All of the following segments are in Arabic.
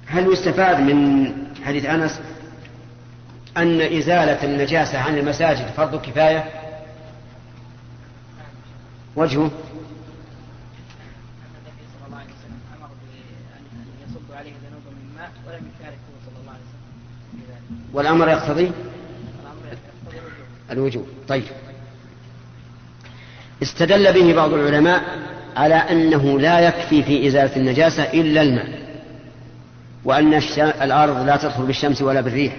هل يستفاد من حديث أنس أن إزالة النجاسة عن المساجد فرض كفاية؟ وجهه والأمر يقتضي الوجوب. طيب، استدل به بعض العلماء على أنه لا يكفي في إزالة النجاسة إلا الماء، وأن الأرض لا تطهر بالشمس ولا بالريح.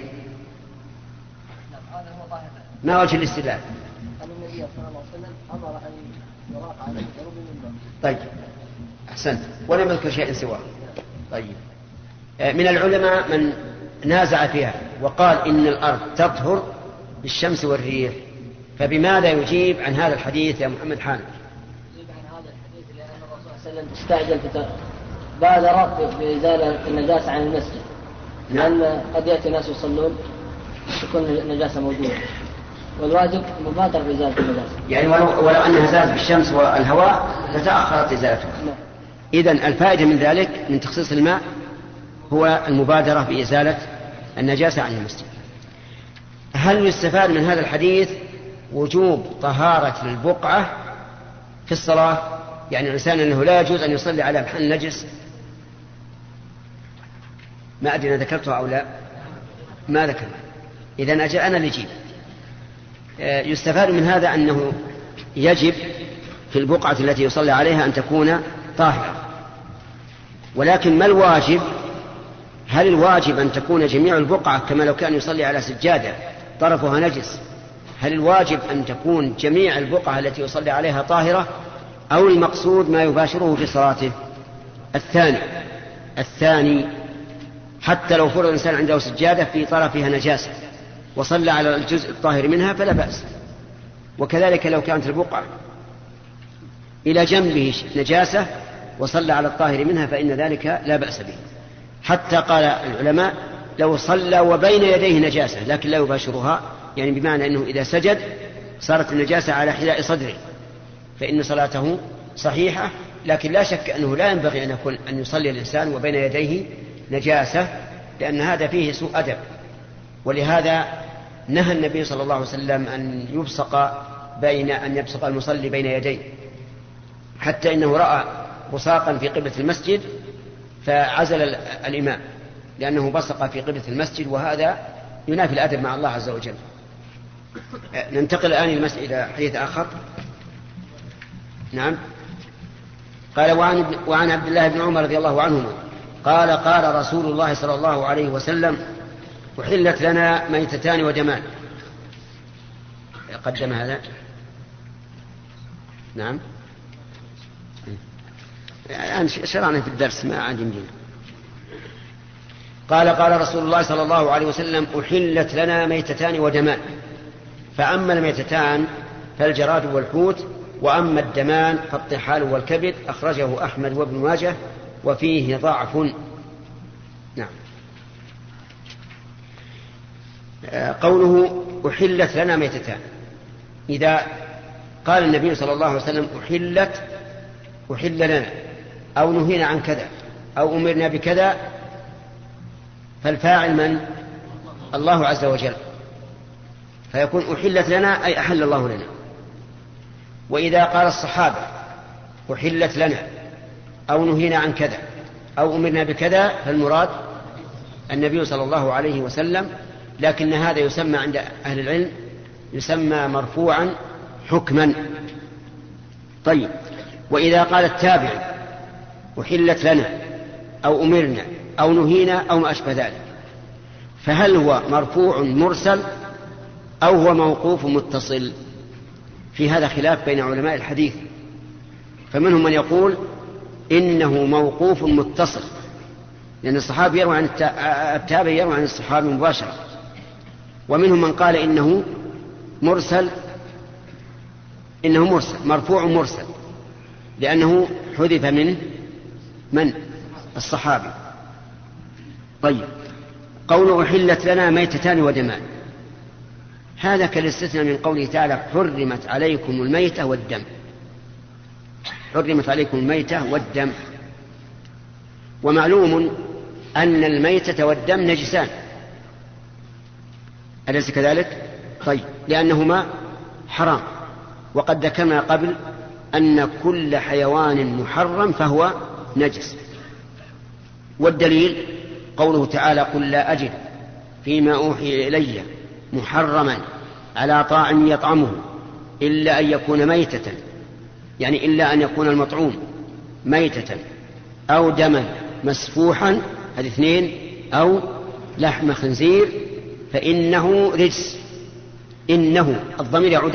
ما وجه الاستدلال؟ النبي صلى الله عليه وسلم أمر أن يراق على الجنوب من الماء. طيب، أحسنت، ولم يذكر شيء سواه. طيب، من العلماء من نازع فيها وقال إن الأرض تطهر بالشمس والريح، فبماذا يجيب عن هذا الحديث يا محمد حامد؟ يجيب عن هذا الحديث لأن الرسول صلى الله عليه وسلم استعجل بادر بإزالة النجاسة عن المسجد. نعم. لأن قد يأتي ناس يصلون تكون النجاسة موجودة، والواجب مبادرة بإزالة النجاسة. يعني ولو أنها زالت بالشمس والهواء لتأخرت إزالتها. إذن الفائدة من ذلك من تخصيص الماء هو المبادرة بإزالة النجاسة عن المسجد. هل يستفاد من هذا الحديث وجوب طهارة البقعة في الصلاة؟ يعني الإنسان أنه لا يجوز أن يصلي على محل نجس. ما أدري أنا ذكرتها أو لا، ما ذكر. إذن أجل أنا لجيب. يستفاد من هذا أنه يجب في البقعة التي يصلي عليها أن تكون طاهرة، ولكن ما الواجب؟ هل الواجب أن تكون جميع البقعة كما لو كان يصلي على سجادة طرفها نجس؟ هل الواجب أن تكون جميع البقعة التي يصلي عليها طاهرة، أو المقصود ما يباشره في صلاته؟ الثاني، حتى لو فرض الإنسان عنده سجادة في طرفها نجاسة وصلى على الجزء الطاهر منها فلا بأس، وكذلك لو كانت البقعة إلى جنبه نجاسة وصلى على الطاهر منها فإن ذلك لا بأس به. حتى قال العلماء لو صلى وبين يديه نجاسة لكن لا يباشرها، يعني بمعنى أنه إذا سجد صارت النجاسة على حذاء صدره فإن صلاته صحيحة، لكن لا شك أنه لا ينبغي أن يصلي الإنسان وبين يديه نجاسة، لأن هذا فيه سوء أدب. ولهذا نهى النبي صلى الله عليه وسلم أن يبصق المصلي بين يديه، حتى إنه رأى بصاقا في قبلة المسجد فعزل الإمام لأنه بصق في قبلة المسجد، وهذا ينافي الأدب مع الله عز وجل. ننتقل الآن إلى حديث آخر. نعم. قال وعن عبد الله بن عمر رضي الله عنهما قال قال رسول الله صلى الله عليه وسلم أحلت لنا ميتتان ودمان. قدم هذا. نعم. الآن شرعنا في الدرس ما عاد يمدينا. قال قال رسول الله صلى الله عليه وسلم أحلت لنا ميتتان ودمان، فأما الميتتان فالجراد والحوت، وأما الدمان فالطحال والكبد. أخرجه أحمد وابن ماجه وفيه ضعف. نعم. قوله أحلت لنا ميتتان، إذا قال النبي صلى الله عليه وسلم أحل لنا أو نهينا عن كذا أو أمرنا بكذا، فالفاعل من؟ الله عز وجل، فيكون أحلت لنا أي أحل الله لنا. وإذا قال الصحابة أحلت لنا أو نهينا عن كذا أو أمرنا بكذا، فالمراد النبي صلى الله عليه وسلم، لكن هذا يسمى عند أهل العلم يسمى مرفوعا حكما. طيب، وإذا قال التابع أحلت لنا أو أمرنا أو نهينا أو ما أشبه ذلك، فهل هو مرفوع مرسل أو هو موقوف متصل؟ في هذا خلاف بين علماء الحديث، فمنهم من يقول إنه موقوف متصل، لأن الصحابي يروي عن التابع يروي عن الصحابي مباشرة، ومنهم من قال إنه مرسل مرفوع مرسل، لأنه حذف من الصحابي. طيب، قول أحلت لنا ميتتان ودمان، هذا كالاستثناء من قوله تعالى حرمت عليكم الميتة والدم. حرمت عليكم الميتة والدم، ومعلوم أن الميتة والدم نجسان، أليس كذلك؟ طيب، لأنهما حرام، وقد ذكرنا قبل أن كل حيوان محرم فهو نجس. والدليل قوله تعالى: قل لا أجد فيما أوحي إلي محرما على طاعم يطعمه إلا أن يكون ميتة، يعني إلا أن يكون المطعوم ميتة أو دما مسفوحا، هذه اثنين، أو لحم خنزير فإنه رجس. إنه الضمير يعود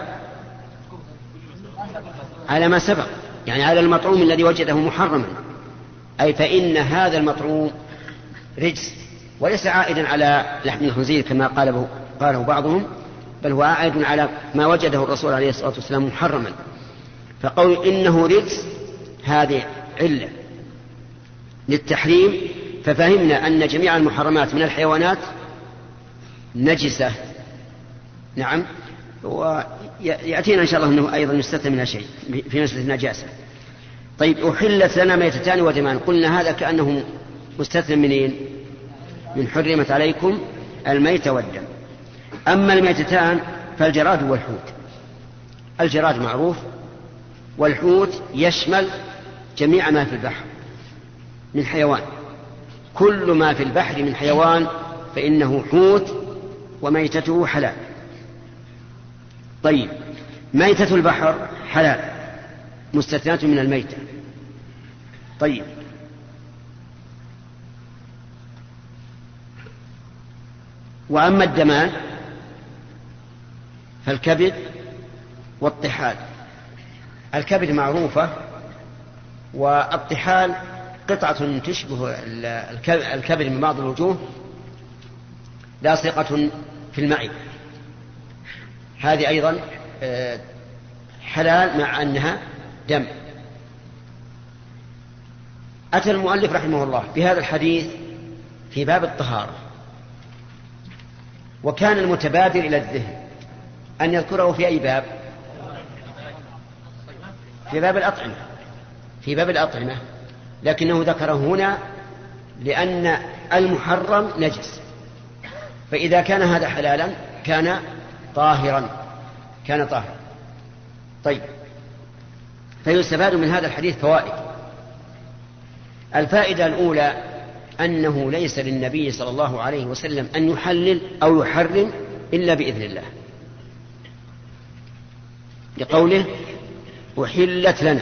على ما سبق، يعني على المطعوم الذي وجده محرما، أي فإن هذا المطعوم رجس، وليس عائدا على لحم الخنزير كما قاله بعضهم، بل هو عائد على ما وجده الرسول عليه الصلاة والسلام محرما. فقول إنه رجس هذه علة للتحريم، ففهمنا أن جميع المحرمات من الحيوانات نجسة. نعم، ويأتينا إن شاء الله أنه أيضا يستثنى منها شيء في مسألة النجاسة. طيب، أحلت لنا ميتتان ودمان، قلنا هذا كأنه مستثنى منين؟ من حرمت عليكم الميت والدم. أما الميتتان فالجراد والحوت. الجراد معروف، والحوت يشمل جميع ما في البحر من حيوان، كل ما في البحر من حيوان فإنه حوت وميتته حلال. طيب، ميتة البحر حلال مستثناة من الميتة. طيب، وأما الدمان فالكبد والطحال. الكبد معروفة، والطحال قطعة تشبه الكبد من بعض الوجوه، لاصقة في المعدة، هذه أيضا حلال مع أنها دم. أتى المؤلف رحمه الله بهذا الحديث في باب الطهارة، وكان المتبادر إلى الذهن أن يذكره في أي باب؟ في باب الأطعمة، لكنه ذكره هنا لأن المحرم نجس، فإذا كان هذا حلالا كان طاهرا. طيب، فيستفاد من هذا الحديث فوائد. الفائدة الأولى أنه ليس للنبي صلى الله عليه وسلم أن يحلل أو يحرم إلا بإذن الله، لقوله أحلت لنا،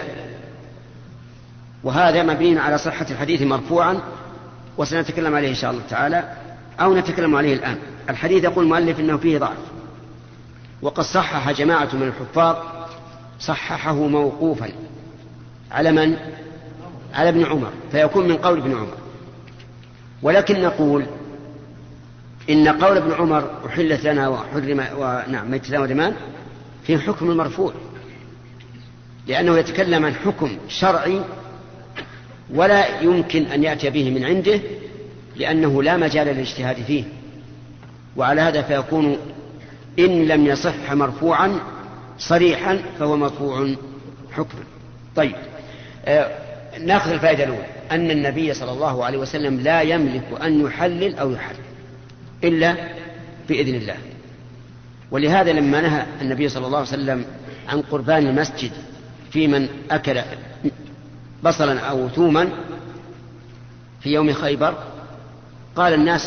وهذا مبين على صحة الحديث مرفوعا، وسنتكلم عليه إن شاء الله تعالى، أو نتكلم عليه الآن. الحديث يقول المؤلف إنه فيه ضعف، وقد صحح جماعة من الحفاظ، صححه موقوفا على من؟ على ابن عمر، فيكون من قول ابن عمر. ولكن نقول إن قول ابن عمر أحلت لنا وحرم ونعم ميتتان ودمان في حكم المرفوع، لأنه يتكلم عن حكم شرعي ولا يمكن أن يأتي به من عنده، لأنه لا مجال للاجتهاد فيه. وعلى هذا فيكون إن لم يصح مرفوعا صريحا فهو مرفوع حكما. طيب، نأخذ الفائدة الأولى أن النبي صلى الله عليه وسلم لا يملك أن يحلل أو يحرم إلا بإذن الله. ولهذا لما نهى النبي صلى الله عليه وسلم عن قربان المسجد في من أكل بصلا أو ثوما في يوم خيبر، قال الناس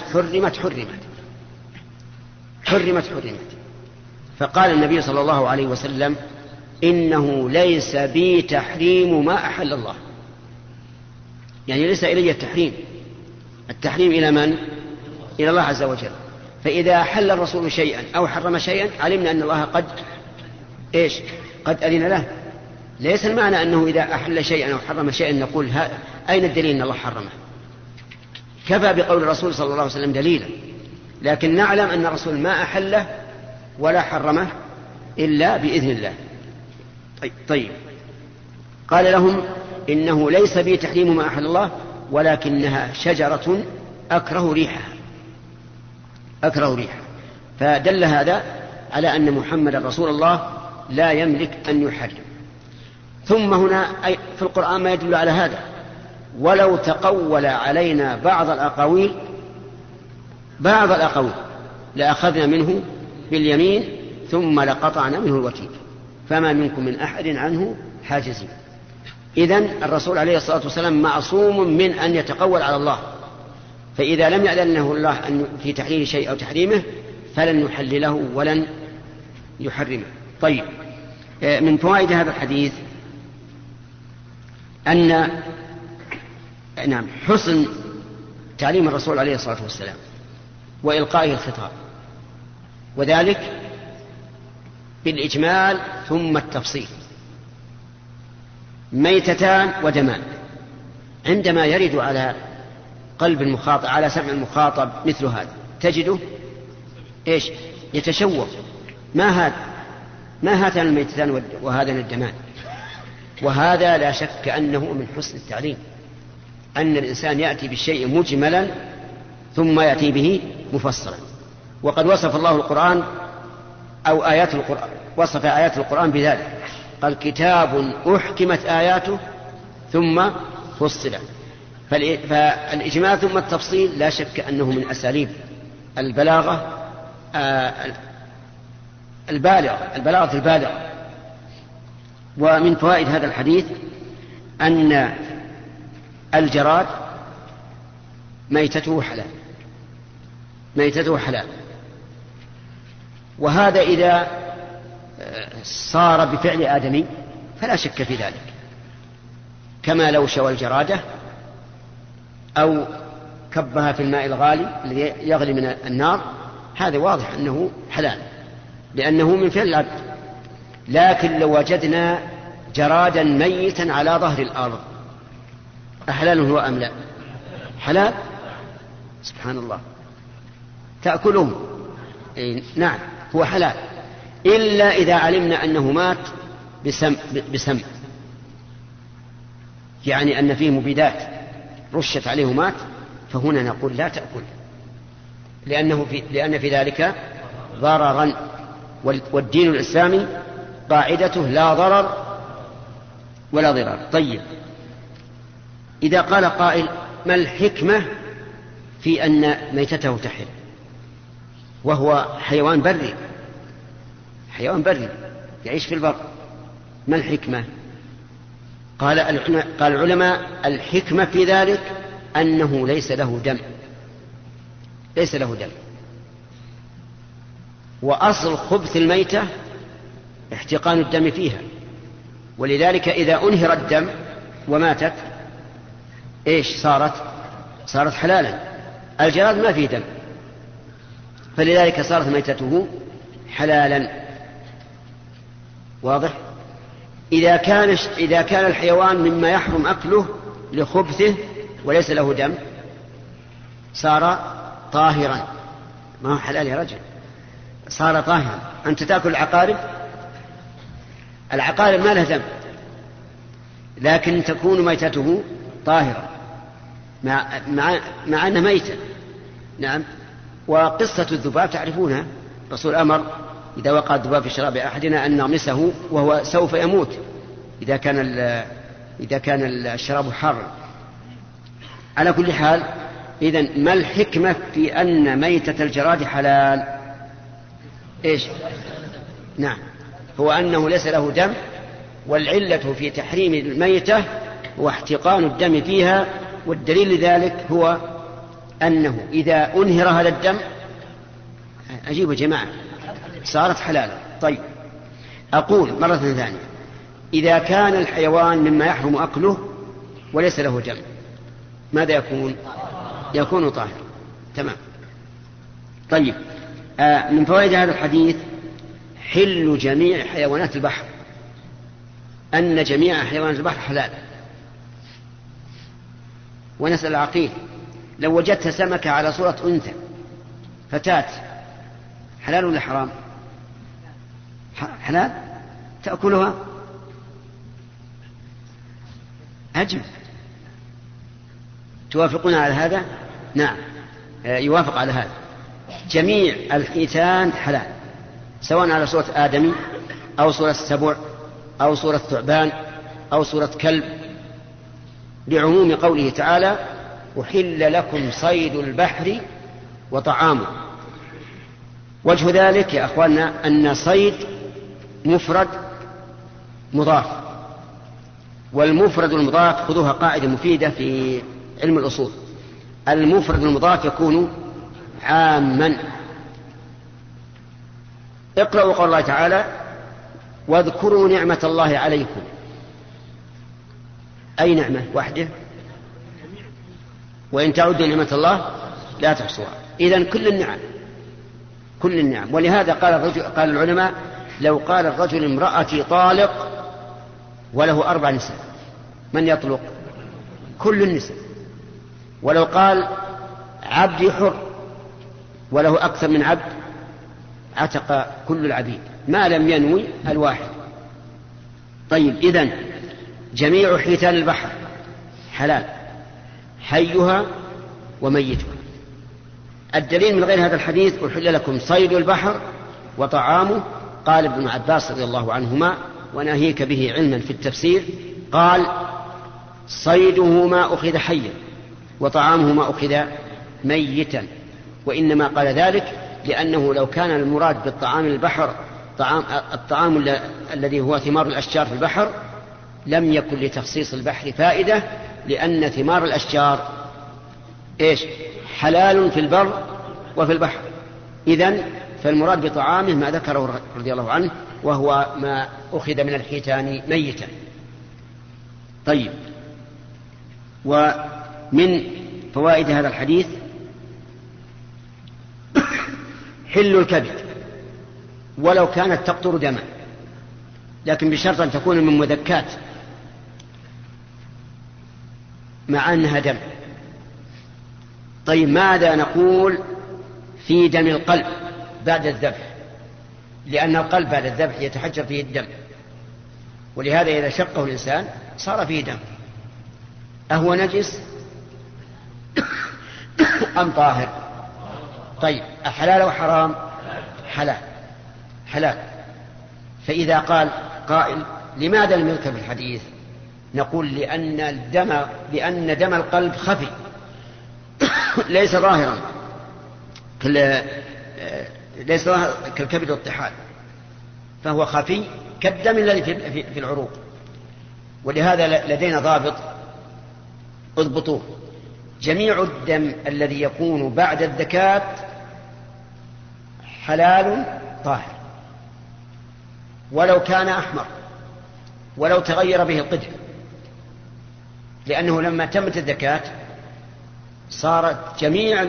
حرمت. فقال النبي صلى الله عليه وسلم إنه ليس بي تحريم ما أحل الله، يعني ليس إلي التحريم إلى من؟ إلى الله عز وجل. فإذا أحل الرسول شيئا أو حرم شيئا علمنا أن الله قد أذن له. ليس المعنى أنه إذا أحل شيئا أو حرم شيئا نقول أين الدليل أن الله حرمه؟ كفى بقول الرسول صلى الله عليه وسلم دليلا، لكن نعلم أن الرسول ما أحله ولا حرمه إلا بإذن الله. طيب، قال لهم إنه ليس بي تحريم ما أحل الله، ولكنها شجرة أكره ريحها. فدل هذا على أن محمد رسول الله لا يملك أن يحرم. ثم هنا في القرآن ما يدل على هذا، ولو تقول علينا بعض الأقاويل لأخذنا منه باليمين ثم لقطعنا منه الوتين فما منكم من أحد عنه حاجزين. إذن الرسول عليه الصلاة والسلام معصوم من أن يتقول على الله، فإذا لم يأذن له الله في تحليل شيء أو تحريمه فلن يحلله ولن يحرمه. طيب، من فوائد هذا الحديث أن حسن تعليم الرسول عليه الصلاة والسلام وإلقائه الخطاب، وذلك بالإجمال ثم التفصيل. ميتتان ودمان، عندما يرد على قلب المخاطب على سمع المخاطب مثل هذا تجده إيش؟ يتشوق، ما هاتان الميتتان وهذان الدمان. وهذا لا شك أنه من حسن التعليم، أن الإنسان يأتي بالشيء مجملا ثم يأتي به مفصلا. وقد وصف الله القرآن أو وصف آيات القرآن بذلك، قال كتاب أحكمت آياته ثم فصلت. فالإجمال ثم التفصيل لا شك أنه من أساليب البلاغة البالغة. ومن فوائد هذا الحديث أن الجراد ميتته حلال، وهذا إذا صار بفعل آدمي فلا شك في ذلك، كما لو شوى الجرادة أو كبها في الماء الغالي الذي يغلي من النار، هذا واضح أنه حلال لأنه من فعل العبد. لكن لو وجدنا جرادا ميتا على ظهر الأرض أحلال هو أم لا؟ حلال، سبحان الله، تأكلهم، نعم هو حلال، إلا إذا علمنا أنه مات بسم، يعني أن فيه مبيدات رشت عليه مات، فهنا نقول لا تأكل، لأن في ذلك ضررا، والدين الإسلامي قاعدته لا ضرر ولا ضرار. طيب، إذا قال قائل ما الحكمة في أن ميتته تحل وهو حيوان بري يعيش في البر، ما الحكمة؟ قال العلماء الحكمة في ذلك أنه ليس له دم، وأصل خبث الميتة احتقان الدم فيها، ولذلك إذا أنهر الدم وماتت إيش صارت حلالا. الجراد ما فيه دم، فلذلك صارت ميتته حلالا. واضح؟ إذا كان الحيوان مما يحرم أكله لخبثه وليس له دم صار طاهرا، ما هو حلال يا رجل، صار طاهرا. أنت تأكل العقارب ما لها دم، لكن تكون ميتته طاهرة مع أنها ميتة. نعم. وقصة الذباب تعرفونها، الرسول أمر إذا وقع الذباب في شراب أحدنا أن نغمسه وهو سوف يموت إذا كان الشراب حارا. على كل حال، إذن ما الحكمة في أن ميتة الجراد حلال؟ إيش؟ نعم، هو أنه ليس له دم، والعلة في تحريم الميتة هو احتقان الدم فيها، والدليل لذلك هو أنه إذا أنهر هذا الدم، أجيب يا جماعة، صارت حلالا. طيب، أقول مرة ثانية، إذا كان الحيوان مما يحرم أكله وليس له دم ماذا يكون طاهر. تمام. طيب، من فوائد هذا الحديث حل جميع حيوانات البحر، أن جميع حيوانات البحر حلال. ونسأل العقيل، لو وجدت سمكة على صورة أنثى فتاة، حلال ولا حرام؟ حلال، تأكلها. أجب، توافقون على هذا؟ نعم، يوافق على هذا. جميع الحيتان حلال، سواء على صورة آدمي أو صورة سبع أو صورة ثعبان أو صورة كلب لعموم قوله تعالى أحل لكم صيد البحر وطعامه. وجه ذلك يا أخواننا أن صيد مفرد مضاف، والمفرد المضاف خذوها قاعدة مفيدة في علم الأصول، المفرد المضاف يكون عاما. اقرأوا قول الله تعالى واذكروا نعمة الله عليكم. أي نعمة؟ وحده. وإن تعدوا نعمة الله لا تحصوها. إذن كل النعم، كل النعم. ولهذا قال العلماء لو قال الرجل امرأتي طالق وله 4 نساء من يطلق؟ كل النساء. ولو قال عبدي حر وله أكثر من عبد عتق كل العبيد ما لم ينوي الواحد. طيب، إذن جميع حيتان البحر حلال، حيها وميتها. الدليل من غير هذا الحديث أحل لكم صيد البحر وطعامه. قال ابن عباس رضي الله عنهما وناهيك به علما في التفسير، قال صيده ما أخذ حيا وطعامه ما أخذ ميتا. وإنما قال ذلك لأنه لو كان المراد بالطعام البحر الطعام الذي هو ثمار الأشجار في البحر لم يكن لتخصيص البحر فائدة، لأن ثمار الأشجار إيش؟ حلال في البر وفي البحر. إذن فالمراد بطعامه ما ذكره رضي الله عنه وهو ما أخذ من الحيتان ميتا. طيب، ومن فوائد هذا الحديث حل الكبد ولو كانت تقطر دما، لكن بشرط أن تكون من مذكات مع أنها دم. طيب، ماذا نقول في دم القلب بعد الذبح؟ لأن القلب بعد الذبح يتحجر فيه الدم، ولهذا إذا شقه الإنسان صار فيه دم، أهو نجس أم طاهر؟ طيب، أحلال وحرام؟ حلال، حلال. فإذا قال قائل لماذا لم يذكر في الحديث؟ نقول لأن دم القلب خفي ليس ظاهرا ليس كالكبد والطحال، فهو خفي كالدم الذي في العروق. ولهذا لدينا ضابط اضبطوه: جميع الدم الذي يكون بعد الذكاة حلال طاهر، ولو كان أحمر ولو تغير به القدر، لأنه لما تمت الذكاة صارت جميع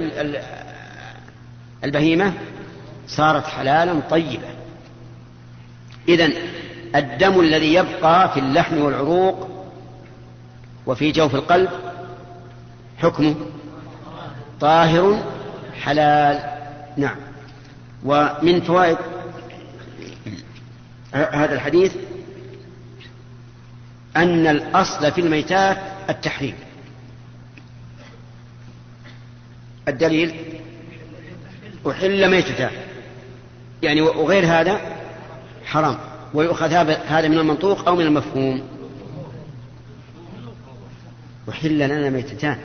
البهيمة صارت حلالا طيبة. إذن الدم الذي يبقى في اللحم والعروق وفي جوف القلب حكمه طاهر حلال. نعم. ومن فوائد هذا الحديث أن الأصل في الميتات التحريم. الدليل أحل ميتتان، يعني وغير هذا حرام. ويؤخذ هذا من المنطوق أو من المفهوم؟ أحل لنا ميتتان،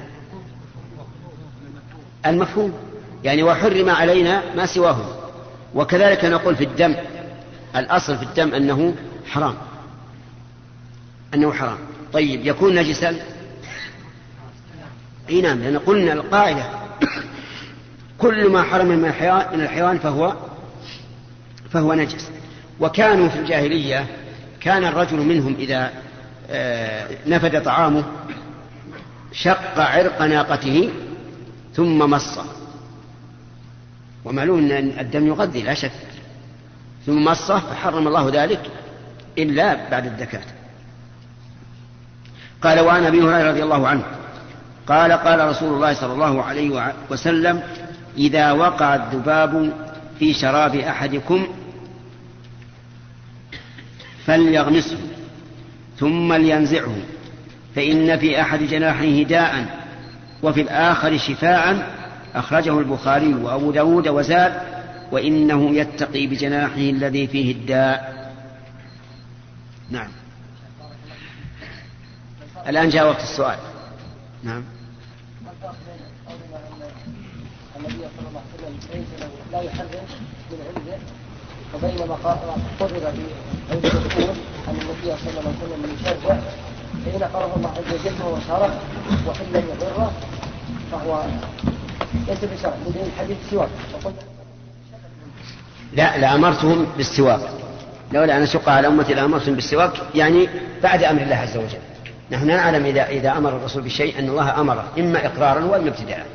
المفهوم يعني وحرم علينا ما سواهم. وكذلك نقول في الدم، الأصل في الدم أنه حرام، أنه حرام. طيب، يكون نجسا؟ اي نعم، لأن قلنا القاعدة كل ما حرم من الحيوان فهو نجس. وكانوا في الجاهلية كان الرجل منهم إذا نفد طعامه شق عرق ناقته ثم مصه، ومعلوم أن الدم يغذي لا شك، ثم مصه فحرم الله ذلك إلا بعد الذكاة. قال: وعن أبي هريرة رضي الله عنه قال: قال رسول الله صلى الله عليه وسلم: إذا وقع الذباب في شراب أحدكم فليغمسه ثم لينزعه، فإن في أحد جناحيه داء وفي الآخر شفاء. أخرجه البخاري وأبو داود وزاد: وإنه يتقي بجناحه الذي فيه الداء. نعم. الآن جاء وقت السؤال. نعم. النبي صلى الله عليه وسلم ليس له لا يحرم من عنده، وبينما قرر في عند الرسول أن النبي صلى الله عليه وسلم يشرع حين قرر الله عز وجل وهو شرع وحين لم يضره فهو ليس بشرع بدون الحديث سواك. لا لأمرتهم بالسواك، لولا أن أشق على أمتي لأمرتهم بالسواك، يعني بعد أمر الله عز وجل. نحن نعلم إذا أمر الرسول بشيء أن الله أمره إما إقرارا وإما ابتداء،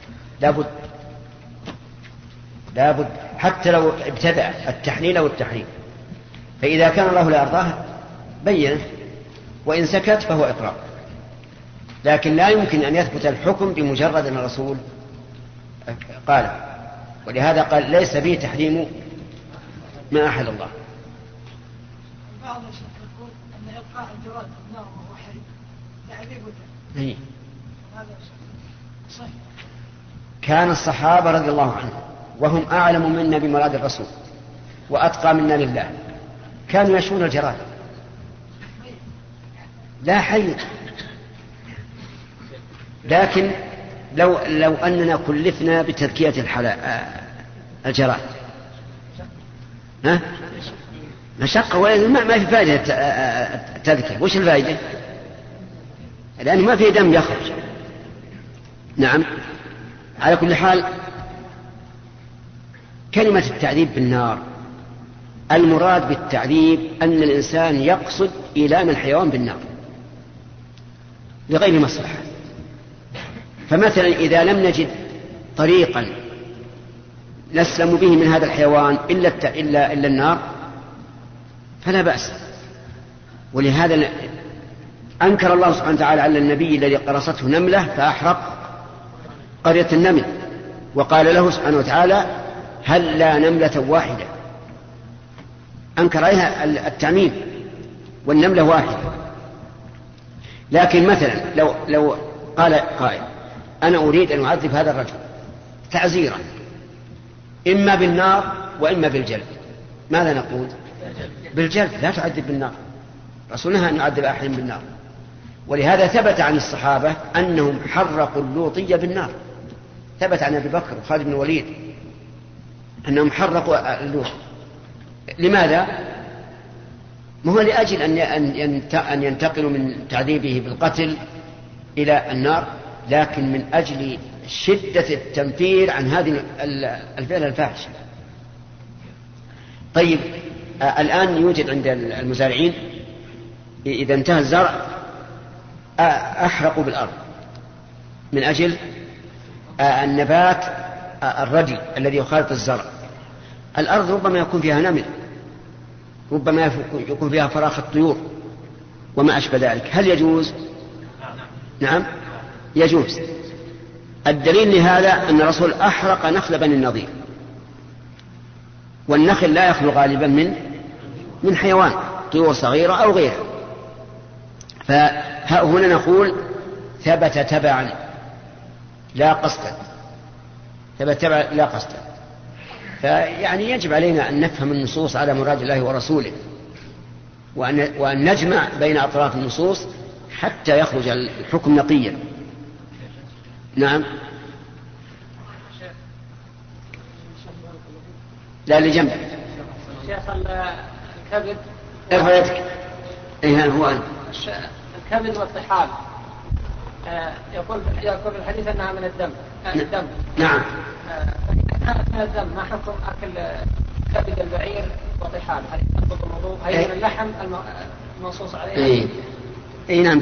لابد حتى لو ابتدأ التحليل أو التحريم، فإذا كان الله لا يرضاه بينه، وإن سكت فهو إقرار. لكن لا يمكن أن يثبت الحكم بمجرد أن الرسول قال، ولهذا قال ليس به تحريم ما أحل الله. بعض الشيخ يقول أن إبقاء الجراد في النار وهو حي تعذيب وتعذيب. هذا صحيح. كان الصحابة رضي الله عنهم وهم أعلم منا بمراد الرسول وأتقى منا لله كانوا يشون الجراد لا حي. لكن لو أننا كلفنا بتذكية الجراد مشقة، ما في فائدة التذكية. وش الفائدة؟ لأنه ما في دم يخرج. نعم. على كل حال كلمة التعذيب بالنار المراد بالتعذيب أن الإنسان يقصد إيلام الحيوان بالنار لغير مصلحة. فمثلا إذا لم نجد طريقا نسلم به من هذا الحيوان إلا النار فلا بأس. ولهذا أنكر الله سبحانه وتعالى على النبي الذي قرصته نملة فأحرق قرية النمل، وقال له سبحانه وتعالى هل لا نملة واحدة، أنكر عليها التعميم والنملة واحدة. لكن مثلا لو قال قائل أنا أريد أن أعذب هذا الرجل تعزيرا إما بالنار وإما بالجلد، ماذا نقول؟ بالجلد، لا تعذب بالنار. رسولنا أن يعذب أحد بالنار. ولهذا ثبت عن الصحابة أنهم حرقوا اللوطية بالنار، ثبت عن أبي بكر وخالد بن الوليد أنهم حرقوا اللوط. لماذا؟ ما هو لأجل أن ينتقلوا من تعذيبه بالقتل إلى النار، لكن من أجل شدة التنفير عن هذه الفعل الفاحش. طيب الآن يوجد عند المزارعين إذا انتهى الزرع أحرقوا بالأرض من أجل النبات الردي الذي يخالط الزرع. الأرض ربما يكون فيها نمل، ربما يكون فيها فراخ الطيور وما أشبه ذلك. هل يجوز؟ نعم يجوز. الدليل لهذا أن الرسول أحرق نخل بني النضير، والنخل لا يخلو غالبا من حيوان طيور صغيرة أو غيرها. فهنا نقول ثبت تبعا لا قصدا، ثبت تبعا لا قصدا. فيعني يجب علينا أن نفهم النصوص على مراد الله ورسوله، وأن نجمع بين أطراف النصوص حتى يخرج الحكم نقيا. نعم. لا لجنب شيخ الكبد ارفع يدك. ايه هو أنت. الكبد والطحال يقول في الحديث أنها من الدم. نعم. كانت من الدم ما حكم أكل كبد البعير وطحال؟ هل ينقض الوضوء؟ هي من اللحم المنصوص عليه؟ اي نعم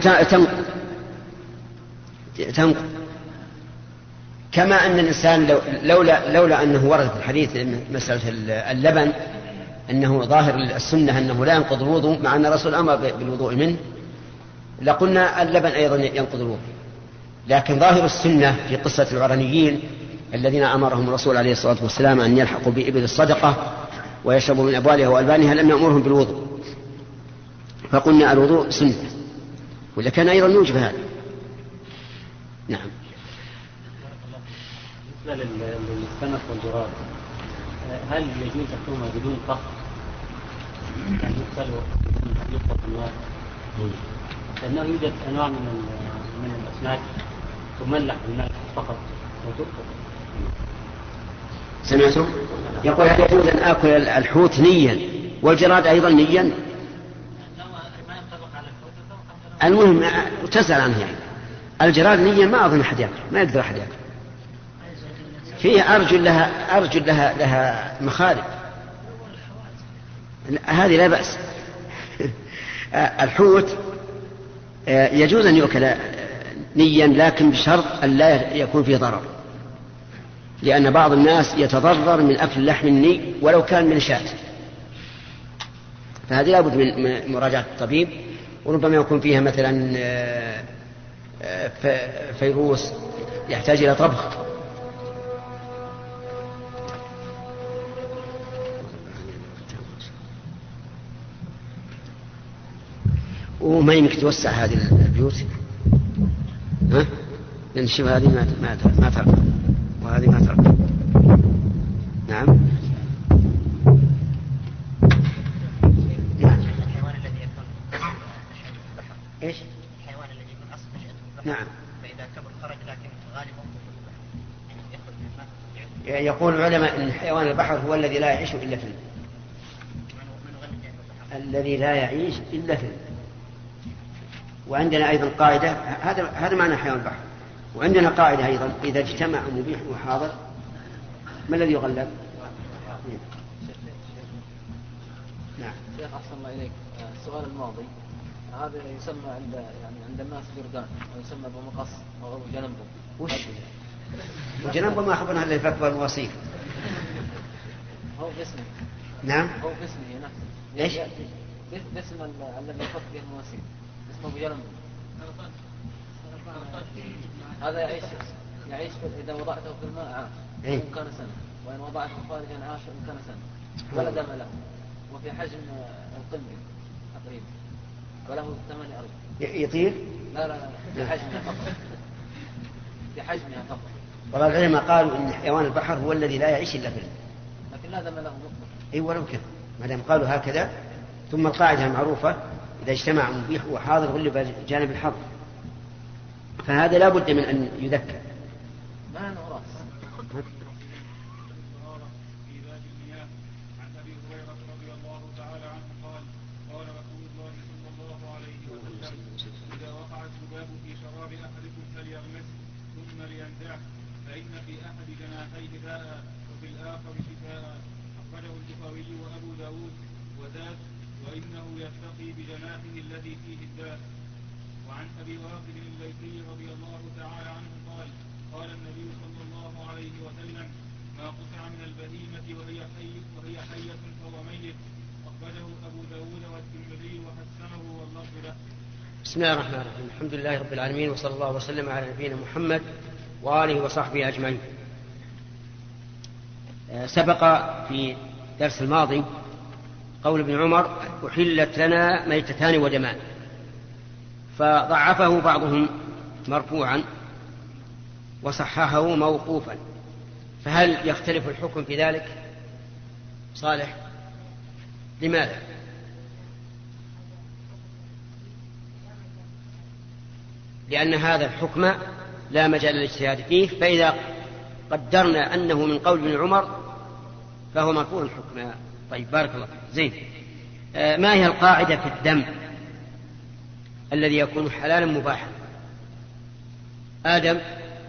تنقض. كما أن الإنسان لولا أنه ورد في الحديث مسألة اللبن أنه ظاهر السنة أنه لا ينقض الوضوء، مع أن الرسول أمر بالوضوء منه، لقلنا اللبن أيضا ينقض الوضوء. لكن ظاهر السنة في قصة العرنيين الذين أمرهم الرسول عليه الصلاة والسلام أن يلحقوا بإبل الصدقة ويشربوا من أبوالها وألبانها لم يأمرهم بالوضوء، فقلنا الوضوء سنة، ولا كان أيضا يوجب هذا. نعم. بالنسبة للسمك والجراد هل يجوز أكلهما بدون طهي؟ يعني يقتل النار، لأنه يوجد أنواع من الأسماك تملح بالماء فقط وتؤكل. سمعتم؟ يقول هل يجوز أن آكل الحوت نيا والجراد أيضا نيا؟ المهم تسأل عنه يعني. الجراد نيا ما أظن أحد يأكل، ما يقدر أحد يأكل، فيه أرجل لها مخالب، هذه لا بأس. الحوت يجوز أن يؤكل نيا لكن بشرط أن لا يكون فيه ضرر، لأن بعض الناس يتضرر من أكل اللحم الني ولو كان من شاة، فهذه لابد من مراجعة الطبيب، وربما يكون فيها مثلا فيروس يحتاج إلى طبخ. وما يمكن توسع هذه البيوت، ها؟ لأن شوف هذه ما ترك وهذه ما ترك. نعم. الحيوان الذي يكون ايش؟ الحيوان الذي يكون اصل نشأته في البحر. نعم. فإذا كبر خرج لكن غالبا يخرج من الماء. يقول العلماء ان حيوان البحر هو الذي لا يعيش الا في الماء. الذي لا يعيش الا في الماء. وعندنا ايضا قاعده، هذا معنى حيوان البحر. وعندنا قاعده ايضا اذا اجتمع مبيح وحاضر ما الذي يغلب؟ نعم. شيخ أحسن الله إليك، السؤال الماضي هذا يسمى عند الناس بردان، ويسمى أبو مقص أو أبو جنبه. وش وجنبه ما أخبرنا إلا الفتوى المواصيل. هو باسمه. نعم. هو باسمه نفسه. إيش؟ باسم الذي يخط به المواصيل اسمه أبو جنبه. هذا يعيش إذا وضعته في الماء عاش إن كان سنة، وإن وضعته خارجا عاش إن كان سنة، ولا دم له، وفي حجم القمر تقريبا، وله 8 أرجل. يطير؟ لا في حجمها فقط. في حجمها فقط. والله العلماء قالوا إن حيوان البحر هو الذي لا يعيش إلا في الماء. لكن لا دم له مطلق. أي ولو كذا ما دام قالوا هكذا. ثم القاعدة المعروفة إذا اجتمع مبيح وحاضر غلب جانب الحظر، فهذا لا بد من أن يذكر. ما نراس. فإن في أحد جناحيه داء وفي الآخر شفاء. أخرجه البخاري وأبو داود وزاد وإنه يرتقي بجناحه الذي فيه الداء. وعن أبي واقد الليثي رضي الله تعالى عنه قال قال النبي صلى الله عليه وسلم ما قطع من البهيمة وهي حية فهو ميت. أخرجه أبو داود والترمذي وحسنه واللفظ له. بسم الله الرحمن الرحيم. الحمد لله رب العالمين، وصلى الله وسلم على نبينا محمد وآله وصحبه أجمعين. سبق في درس الماضي قول ابن عمر أحلت لنا ميتتان ودمان، فضعفه بعضهم مرفوعا وصححه موقوفا، فهل يختلف الحكم في ذلك؟ صالح، لماذا؟ لأن هذا الحكم لا مجال للاجتهاد فيه، فإذا قدرنا أنه من قول ابن عمر فهو مرفوع الحكم. طيب بارك الله فيك. زين. ما هي القاعدة في الدم الذي يكون حلالا مباحا؟ آدم.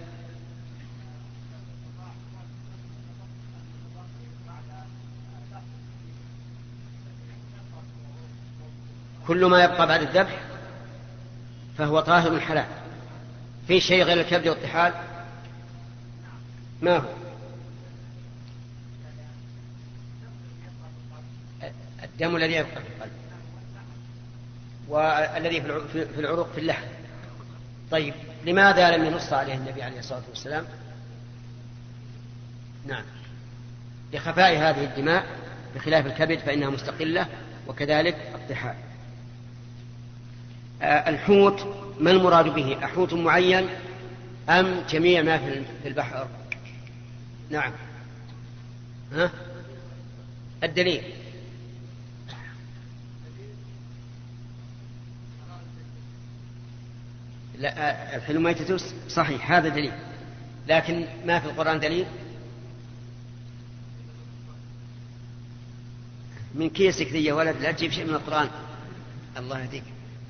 كل ما يبقى بعد الذبح فهو طاهر حلال. في شيء غير الكبد والطحال؟ ما هو؟ الدم الذي يبقى في القلب والذي في العروق في اللحم. طيب لماذا لم ينص عليه النبي عليه الصلاة والسلام؟ نعم، لخفاء هذه الدماء بخلاف الكبد فإنها مستقلة، وكذلك الطحال. الحوت ما المراد به؟ أحوت معين أم جميع ما في البحر؟ نعم. ها؟ الدليل. لا، الحل ميتة صحيح، هذا دليل، لكن ما في القرآن دليل. من كيسك ذي يا ولد، لا تجيب شيء من القرآن، الله يهديك.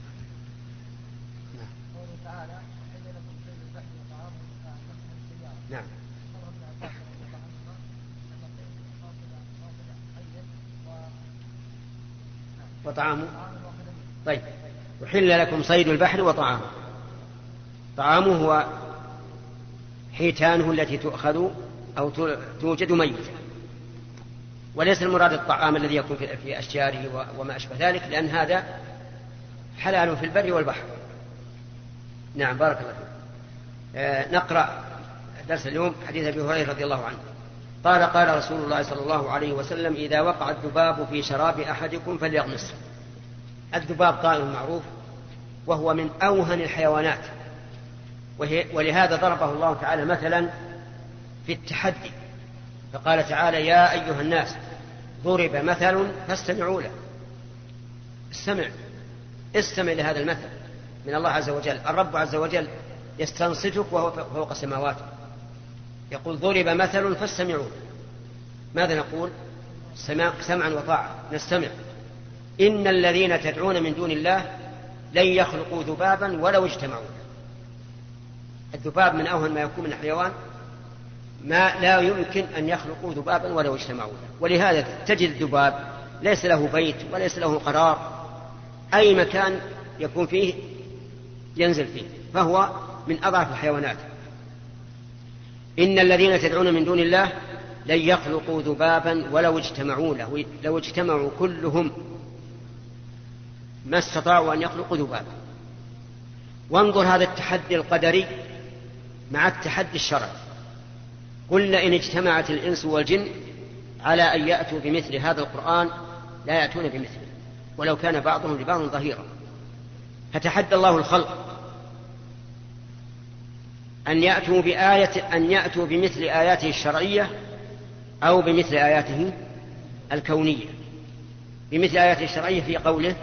نعم. وطعامه. طيب، وحل لكم صيد البحر وطعامه. طعامه هو حيتانه التي تؤخذ أو توجد ميتة، وليس المراد الطعام الذي يكون في أشجاره وما أشبه ذلك، لأن هذا حلال في البر والبحر. نعم، بارك الله فيك. نقرأ درس اليوم حديث أبي هريرة رضي الله عنه قال: قال رسول الله صلى الله عليه وسلم: إذا وقع الذباب في شراب أحدكم فليغمسه. الذباب طائر معروف، وهو من أوهن الحيوانات، ولهذا ضربه الله تعالى مثلا في التحدي، فقال تعالى: يا أيها الناس ضرب مثل فاستمعوا له. استمع لهذا المثل من الله عز وجل. الرب عز وجل يستنصتك وهو فوق سماواته، يقول: ضرب مثل فاستمعوا. ماذا نقول؟ سمعا وطاعة، نستمع. إن الذين تدعون من دون الله لن يخلقوا ذبابا ولو اجتمعوا. الذباب من أوهن ما يكون من الحيوان، ما لا يمكن أن يخلقوا ذبابا ولو اجتمعوا. ولهذا تجد الذباب ليس له بيت وليس له قرار، أي مكان يكون فيه ينزل فيه، فهو من أضعف الحيوانات. إن الذين تدعون من دون الله لن يخلقوا ذبابا ولو اجتمعوا له. لو اجتمعوا كلهم ما استطاعوا أن يخلقوا ذبابا. وانظر هذا التحدي القدري مع التحدي الشرعي. قل لئن اجتمعت الإنس والجن على أن يأتوا بمثل هذا القرآن لا يأتون بمثله ولو كان بعضهم لبعض ظهيرا. فتحدى الله الخلق أن يأتوا بمثل آياته الشرعية أو بمثل آياته الكونية. بمثل آياته الشرعية في قوله: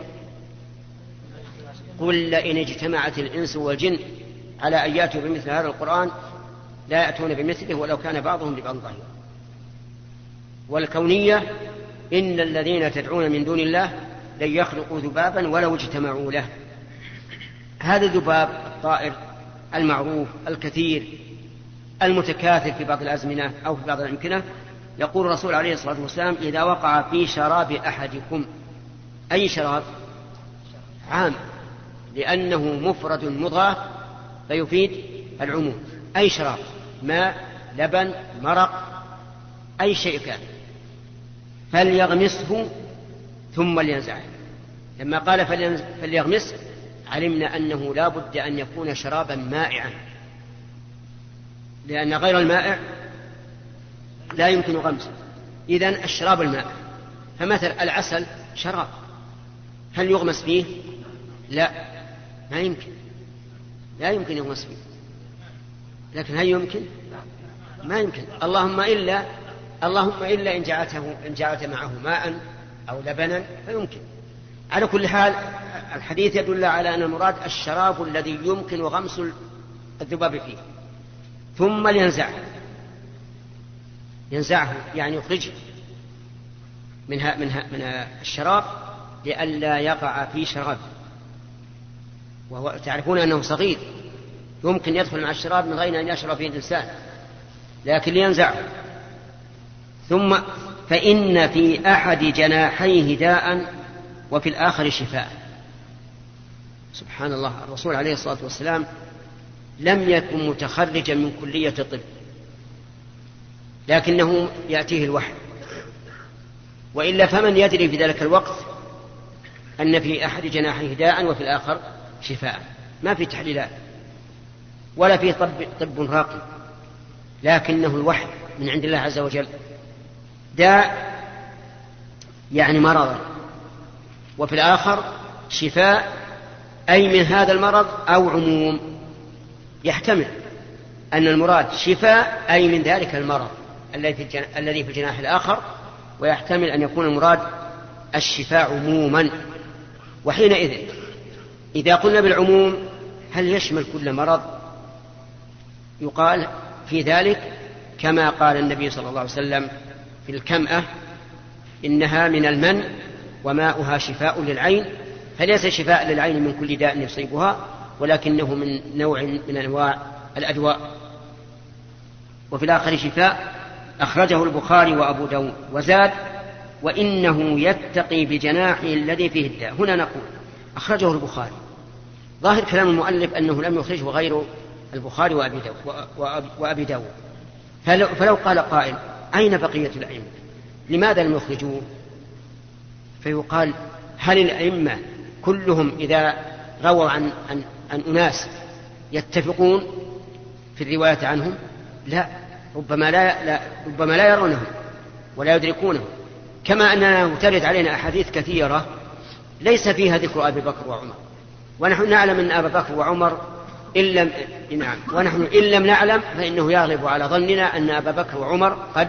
قل لئن اجتمعت الإنس والجن على أن يأتوا بمثل هذا القرآن لا يأتون بمثله ولو كان بعضهم لبعض ظهيرا. والكونية: إن الذين تدعون من دون الله لن يخلقوا ذبابا ولو اجتمعوا له. هذا الذباب الطائر المعروف الكثير المتكاثر في بعض الأزمنة أو في بعض الأمكنة، يقول الرسول عليه الصلاة والسلام: إذا وقع في شراب أحدكم. أي شراب؟ عام، لأنه مفرد مضاف فيفيد العموم. أي شراب، ماء، لبن، مرق، أي شيء كان، فليغمسه ثم لينزعه. لما قال فليغمس علمنا أنه لا بد أن يكون شرابا مائعا، لأن غير المائع لا يمكن غمسه. إذن الشراب المائع. فمثل العسل شراب، هل يغمس فيه؟ لا، لا يمكن يغمس فيه. لكن هل يمكن؟ ما يمكن. اللهم إلا إن جعلت معه ماء أو لبنا فيمكن. على كل حال الحديث يدل على أن المراد الشراب الذي يمكن غمس الذباب فيه. ثم ينزعه يعني يخرجه من الشراب لئلا يقع في شراب. وهو تعرفون أنه صغير يمكن يدخل مع الشراب من غير أن يشرب فيه الإنسان، لكن ينزعه. ثم فإن في أحد جناحيه داء وفي الآخر شفاء. سبحان الله، الرسول عليه الصلاة والسلام لم يكن متخرجا من كلية الطب، لكنه يأتيه الوحي، وإلا فمن يدري في ذلك الوقت أن في أحد جناحيه داء وفي الآخر شفاء. ما في تحليلات ولا في طب راقي، لكنه الوحي من عند الله عز وجل. داء يعني مرض، وفي الآخر شفاء أي من هذا المرض أو عموم. يحتمل أن المراد شفاء أي من ذلك المرض الذي في الجناح الآخر، ويحتمل أن يكون المراد الشفاء عموما. وحينئذ إذا قلنا بالعموم هل يشمل كل مرض؟ يقال في ذلك كما قال النبي صلى الله عليه وسلم في الكمأة: إنها من المن وماؤها شفاء للعين، فليس شفاء للعين من كل داء يصيبها، ولكنه من نوع من أنواع الأدواء. وفي الآخر شفاء. أخرجه البخاري وأبو داود وزاد: وإنه يتقي بجناحه الذي فيه الداء. هنا نقول أخرجه البخاري، ظاهر كلام المؤلف أنه لم يخرجه غير البخاري وأبي داود. فلو قال قائل: أين بقية الأئمة؟ لماذا لم يخرجوه؟ فيقال: هل الأئمة كلهم إذا رووا عن أناس يتفقون في الرواية عنهم؟ لا، ربما لا يرونهم ولا يدركونهم. كما أننا ترد علينا أحاديث كثيرة ليس فيها ذكر أبي بكر وعمر، ونحن نعلم أن أبا بكر وعمر ونحن إن لم نعلم فإنه يغلب على ظننا أن أبا بكر وعمر قد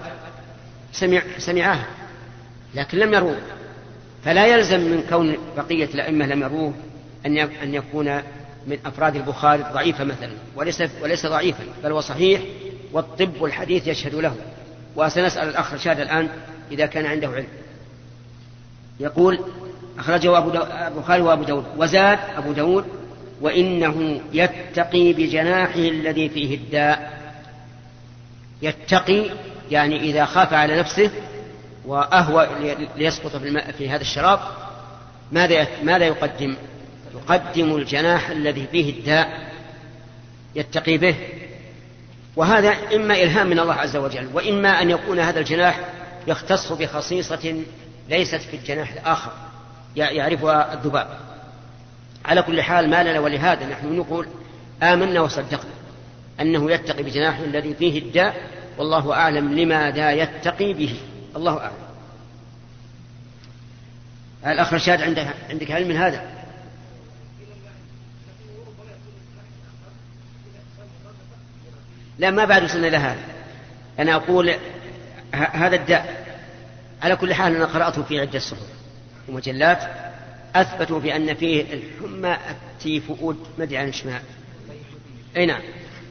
سمعاها لكن لم يروه. فلا يلزم من كون بقية الأئمة لم يروه أن يكون من أفراد البخاري ضعيفا مثلا، وليس ضعيفا، بل هو صحيح، والطب والحديث يشهد له. وسنسأل الأخ رشاد الآن إذا كان عنده علم. يقول: أخرجه البخاري وأبو داود وزاد أبو داود: وإنه يتقي بجناحه الذي فيه الداء. يتقي يعني إذا خاف على نفسه وأهوى ليسقط في هذا الشراب ماذا يقدم؟ يقدم الجناح الذي فيه الداء يتقي به. وهذا إما إلهام من الله عز وجل، وإما أن يكون هذا الجناح يختص بخصيصة ليست في الجناح الآخر يعرفها الذباب. على كل حال ما لنا، ولهذا نحن نقول آمنا وصدقنا أنه يتقي بجناحه الذي فيه الداء، والله أعلم لماذا يتقي به، الله أعلم. الأخ رشاد عندك علم من هذا؟ لا، ما بعد وصلنا إلى هذا. أنا أقول هذا الداء على كل حال أنا قرأته في عدة صحف ومجلات أثبتوا بأن فيه الحمى التيفؤود مدعي عن شمال، أي نعم،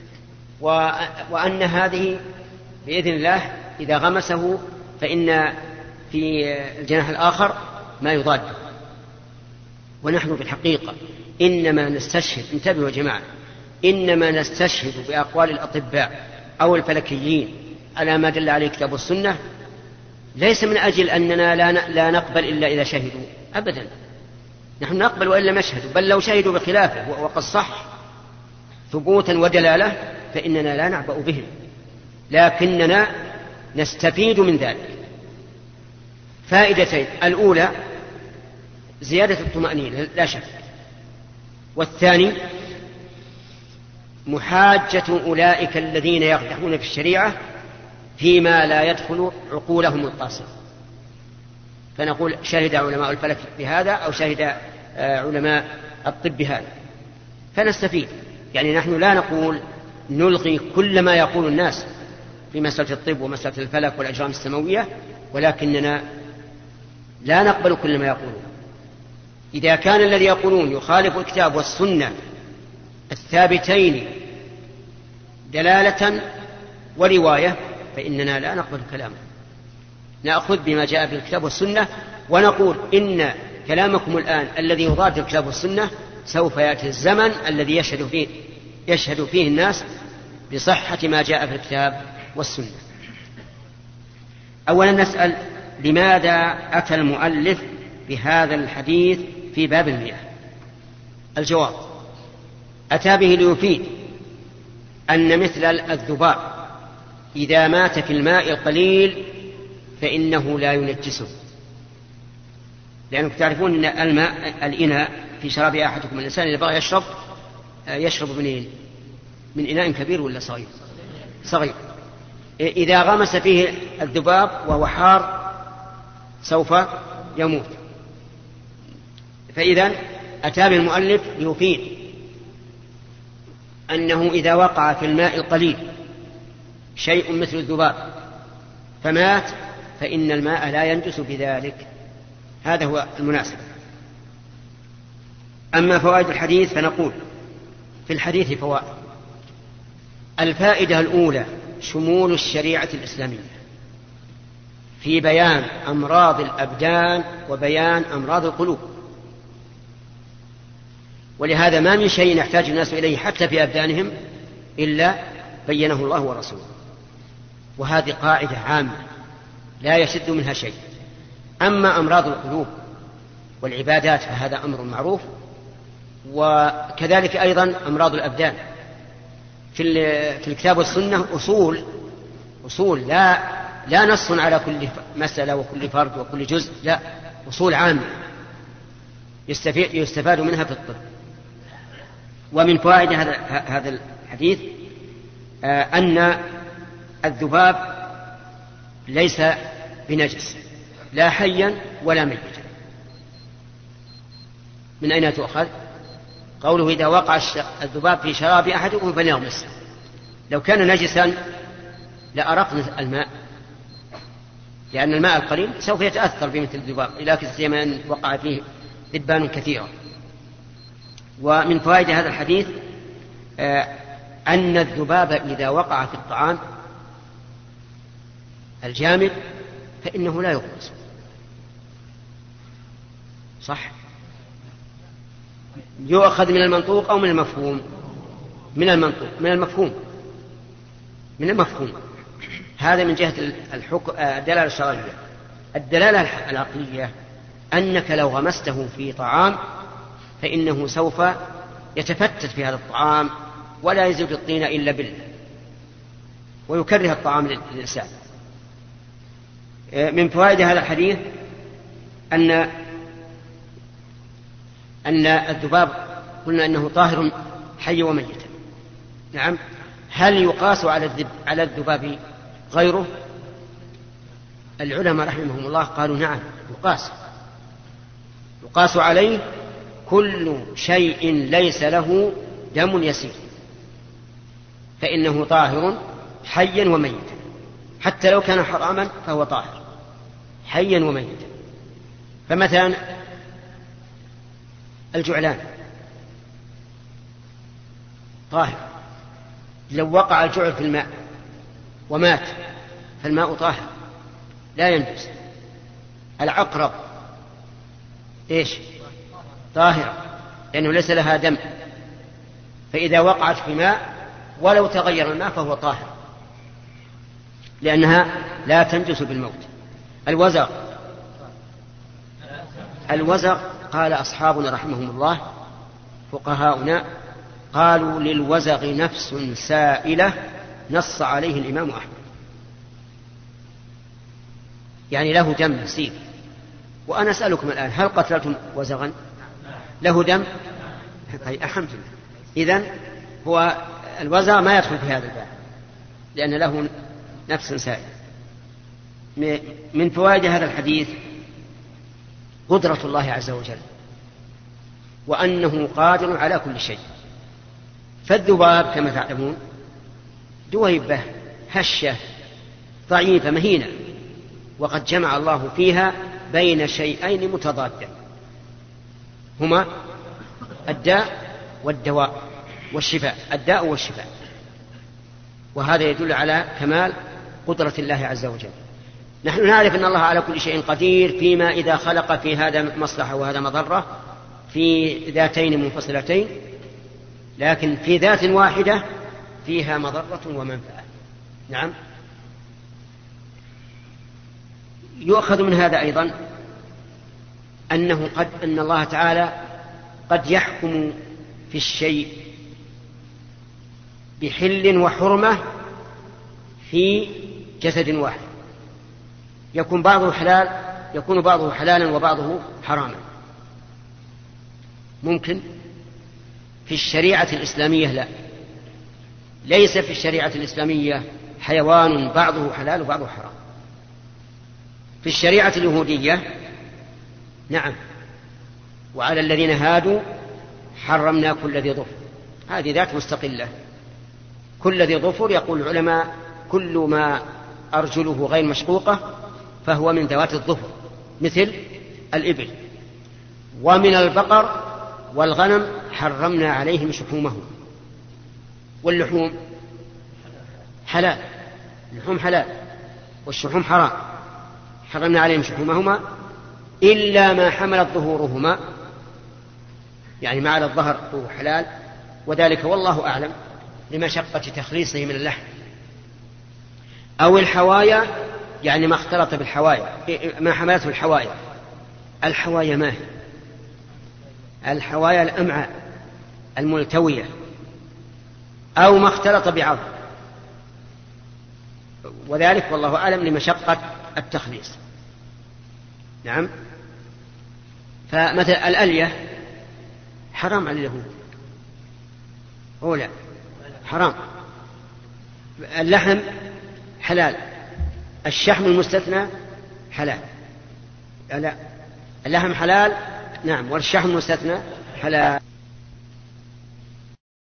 وأن هذه بإذن الله إذا غمسه فإن في الجناح الآخر ما يضاده. ونحن في الحقيقة إنما نستشهد، انتبهوا يا جماعة، إنما نستشهد بأقوال الأطباء أو الفلكيين على ما دل عليه كتاب السنة، ليس من أجل أننا لا نقبل إلا إذا شهدوا، أبدا، نحن نقبل وإن لم يشهدوا، بل لو شهدوا بخلافه وقد صح ثبوتا ودلالة فإننا لا نعبأ بهم، لكننا نستفيد من ذلك فائدتين: الأولى زيادة الطمأنينة لا شك، والثاني محاجة أولئك الذين يقدحون في الشريعة فيما لا يدخل عقولهم القاصرة. فنقول شهد علماء الفلك بهذا أو شهد علماء الطب بهذا، فنستفيد. يعني نحن لا نقول نلغي كل ما يقول الناس في مسألة الطب ومسألة الفلك والأجرام السماوية، ولكننا لا نقبل كل ما يقولون. إذا كان الذي يقولون يخالف الكتاب والسنة الثابتين دلالة ورواية فإننا لا نقبل كلامه، نأخذ بما جاء في الكتاب والسنة، ونقول إن كلامكم الآن الذي يضاد الكتاب والسنة سوف يأتي الزمن الذي يشهد فيه الناس بصحة ما جاء في الكتاب والسنة. أولا نسأل: لماذا أتى المؤلف بهذا الحديث في باب المياه؟ الجواب: أتى به ليفيد أن مثل الذباب إذا مات في الماء القليل فإنه لا ينجسه، لأنكم تعرفون أن الماء الإناء في شراب أحدكم الإنسان إذا بغى يشرب من إناء كبير ولا صغير، إذا غمس فيه الذباب وهو حار سوف يموت. فإذا أتى به المؤلف ليفيد أنه إذا وقع في الماء القليل شيء مثل الذباب فمات فإن الماء لا ينجس بذلك. هذا هو المناسب. أما فوائد الحديث فنقول: في الحديث فوائد. الفائدة الأولى شمول الشريعة الإسلامية في بيان أمراض الأبدان وبيان أمراض القلوب، ولهذا ما من شيء يحتاج الناس إليه حتى في أبدانهم إلا بينه الله ورسوله، وهذه قاعدة عامة لا يشد منها شيء. أما أمراض القلوب والعبادات فهذا أمر معروف، وكذلك أيضا أمراض الأبدان في الكتاب والسنة أصول لا نص على كل مسألة وكل فرد وكل جزء، لا، أصول عامة يستفاد منها في الطب. ومن فوائد هذا الحديث أن الذباب ليس بنجس لا حيا ولا ميتا. من أين تؤخذ؟ قوله إذا وقع الذباب في شراب أحدكم فليغمسه. لو كان نجسا لأرقنا الماء، لأن الماء القليل سوف يتأثر بمثل الذباب، لكن سيما أن وقع فيه ذبان كثيرة. ومن فوائد هذا الحديث أن الذباب إذا وقع في الطعام الجامد فإنه لا يغمس. صح؟ يؤخذ من المنطوق أو من المفهوم؟ من المنطوق، من المفهوم. هذا من جهة الدلالة الشرعية. الدلالة العقلية أنك لو غمسته في طعام فإنه سوف يتفتت في هذا الطعام ولا يزيد الطين إلا بالله، ويكره الطعام للإنسان. من فوائد هذا الحديث أن الذباب قلنا أنه طاهر حي وميتا. نعم. هل يقاس على الذباب غيره؟ العلماء رحمهم الله قالوا نعم يقاس عليه كل شيء ليس له دم يسير، فإنه طاهر حيا وميتا، حتى لو كان حراما فهو طاهر حيا وميتا. فمثلا الجعلان طاهر، لو وقع الجعل في الماء ومات فالماء طاهر لا ينجس. العقرب إيش؟ طاهر لأنه ليس لها دم، فإذا وقعت في ماء ولو تغير الماء فهو طاهر لأنها لا تنجس بالموت. الوزغ قال أصحابنا رحمهم الله فقهاؤنا قالوا للوزغ نفس سائلة نص عليه الإمام أحمد، يعني له دم يسيل. وأنا أسألكم الآن هل قتلتم وزغا له دم؟ الحمد لله. إذن هو الوزغ ما يدخل في هذا الباب لأن له نفس سائلة. من فوائد هذا الحديث قدرة الله عز وجل وأنه قادر على كل شيء. فالذباب كما تعلمون دويبة هشة ضعيفة مهينة، وقد جمع الله فيها بين شيئين متضادين هما الداء والدواء والشفاء، الداء والشفاء، وهذا يدل على كمال قدرة الله عز وجل. نحن نعرف أن الله على كل شيء قدير فيما إذا خلق في هذا مصلحة وهذا مضرة في ذاتين منفصلتين، لكن في ذات واحدة فيها مضرة ومنفعة. نعم. يؤخذ من هذا أيضا أن الله تعالى قد يحكم في الشيء بحل وحرمة في جسد واحد، يكون بعضه حلالا وبعضه حراما. ممكن في الشريعة الإسلامية لا، ليس في الشريعة الإسلامية حيوان بعضه حلال وبعضه حرام. في الشريعة اليهودية نعم، وعلى الذين هادوا حرمنا كل ذي ظفر، هذه ذات مستقلة. كل ذي ظفر يقول العلماء كل ما أرجله غير مشقوقة فهو من ذوات الظفر مثل الإبل. ومن البقر والغنم حرمنا عليهم شحومهم واللحوم حلال، اللحوم حلال والشحوم حرام، حرمنا عليهم شحومهما إلا ما حملت ظهورهما، يعني ما على الظهر هو حلال، وذلك والله أعلم لمشقة تخليصه من اللحم. أو الحوايا، يعني ما اختلط بالحوايا، ما حملته الحوايا. الحوايا ما هي؟ الحوايا الأمعاء الملتوية، أو ما اختلط بعظم، وذلك والله أعلم لمشقة التخليص. نعم. فمثل الألية حرام على اليهود، هو لا حرام. اللحم حلال، الشحم المستثنى حلال. لا، اللحم حلال نعم، والشحم المستثنى حلال.